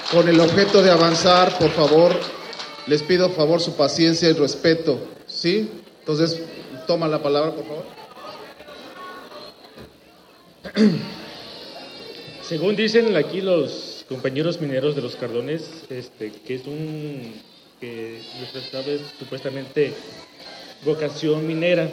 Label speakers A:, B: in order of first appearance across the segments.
A: con el objeto de avanzar, por favor, les pido favor su paciencia y respeto, ¿sí? Entonces, toma la palabra, por favor.
B: Según dicen aquí los compañeros mineros de los Cardones, que nuestro estado es supuestamente vocación minera.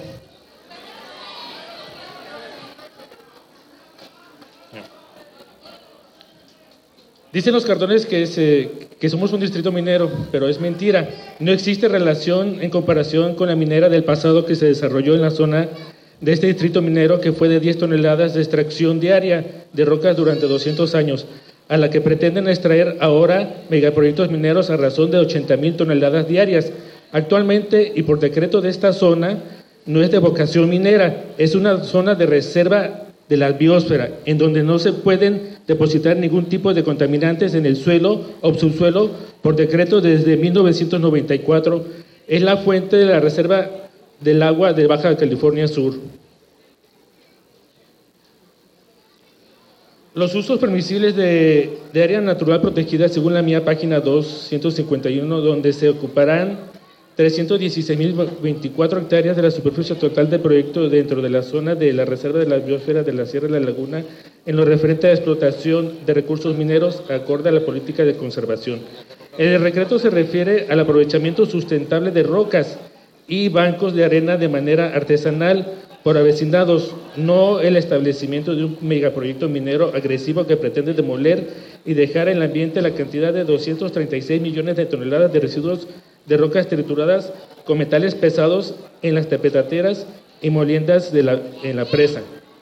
B: Dicen los Cardones que somos un distrito minero, pero es mentira. No existe relación en comparación con la minera del pasado que se desarrolló en la zona de este distrito minero, que fue de 10 toneladas de extracción diaria de rocas durante 200 años, a la que pretenden extraer ahora megaproyectos mineros a razón de 80,000 toneladas diarias. Actualmente, y por decreto de esta zona, no es de vocación minera, es una zona de reserva de la biosfera, en donde no se pueden depositar ningún tipo de contaminantes en el suelo o subsuelo, por decreto desde 1994. Es la fuente de la reserva del agua de Baja California Sur. Los usos permisibles de área natural protegida, según la mía página 2, 151, donde se ocuparán 316.024 hectáreas de la superficie total del proyecto dentro de la zona de la reserva de la biosfera de la Sierra de la Laguna, en lo referente a la explotación de recursos mineros, acorde a la política de conservación. El decreto se refiere al aprovechamiento sustentable de rocas y bancos de arena de manera artesanal por avecindados, no el establecimiento de un megaproyecto minero agresivo que pretende demoler y dejar en el ambiente la cantidad de 236 millones de toneladas de residuos de rocas trituradas con metales pesados en las tapetateras y moliendas en la presa.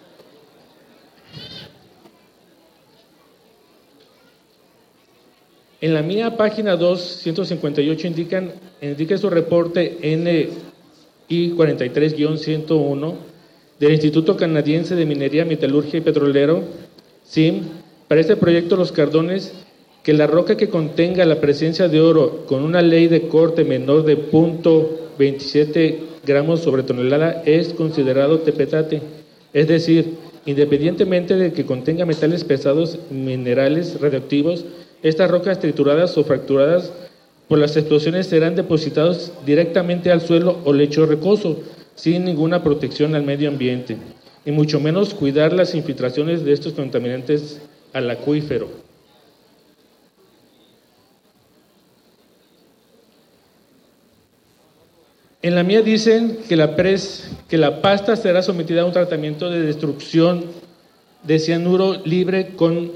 B: En la mía página 2, 158, indica su reporte NI 43-101 del Instituto Canadiense de Minería, Metalurgia y Petrolero, CIM. Para este proyecto, los Cardones, que la roca que contenga la presencia de oro con una ley de corte menor de 0.27 gramos sobre tonelada es considerado tepetate, es decir, independientemente de que contenga metales pesados, minerales radioactivos, estas rocas trituradas o fracturadas por las explosiones serán depositadas directamente al suelo o lecho rocoso, sin ninguna protección al medio ambiente, y mucho menos cuidar las infiltraciones de estos contaminantes al acuífero. En la mía dicen que la pasta será sometida a un tratamiento de destrucción de cianuro libre con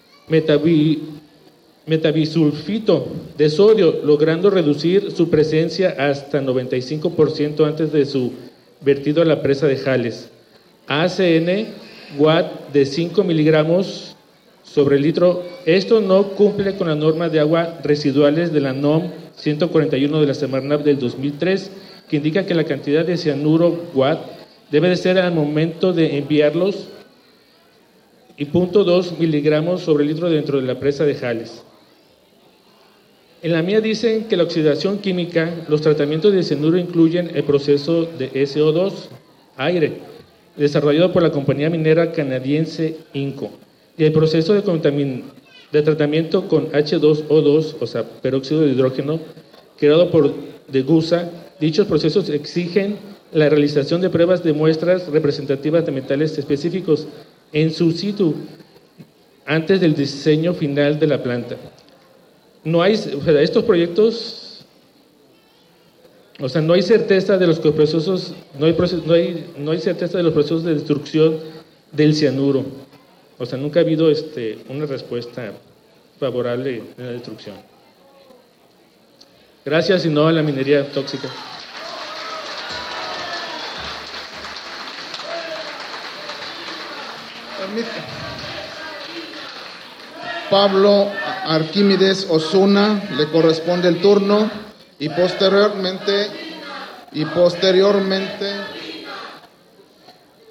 B: metabisulfito de sodio, logrando reducir su presencia hasta 95% antes de su vertido a la presa de Jales. ACN Watt de 5 miligramos sobre litro. Esto no cumple con la norma de agua residuales de la NOM 141 de la Semarnat del 2003, que indica que la cantidad de cianuro Watt debe de ser al momento de enviarlos y 0.2 miligramos sobre litro dentro de la presa de Jales. En la mía dicen que la oxidación química, los tratamientos de cianuro incluyen el proceso de SO2, aire, desarrollado por la compañía minera canadiense INCO, y el proceso de tratamiento con H2O2, o sea, peróxido de hidrógeno, creado por Degussa. Dichos procesos exigen la realización de pruebas de muestras representativas de metales específicos en su situ antes del diseño final de la planta. No hay, estos proyectos, no hay certeza de los procesos, no hay certeza de los procesos de destrucción del cianuro. Nunca ha habido una respuesta favorable en la destrucción. Gracias, y no a la minería tóxica.
A: Pablo Arquímedes Osuna, le corresponde el turno, y posteriormente